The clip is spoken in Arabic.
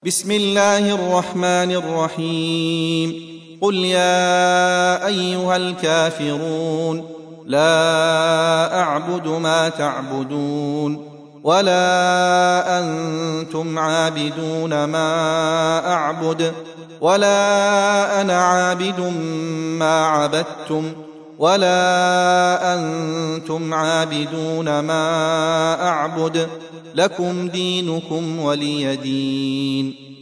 بسم الله الرحمن الرحيم. قل يا أيها الكافرون لا أعبد ما تعبدون ولا أنتم عابدون ما أعبد ولا أنا عابد ما عبدتم ولا أنتم عابدون ما أعبد لكم دينكم ولي دين.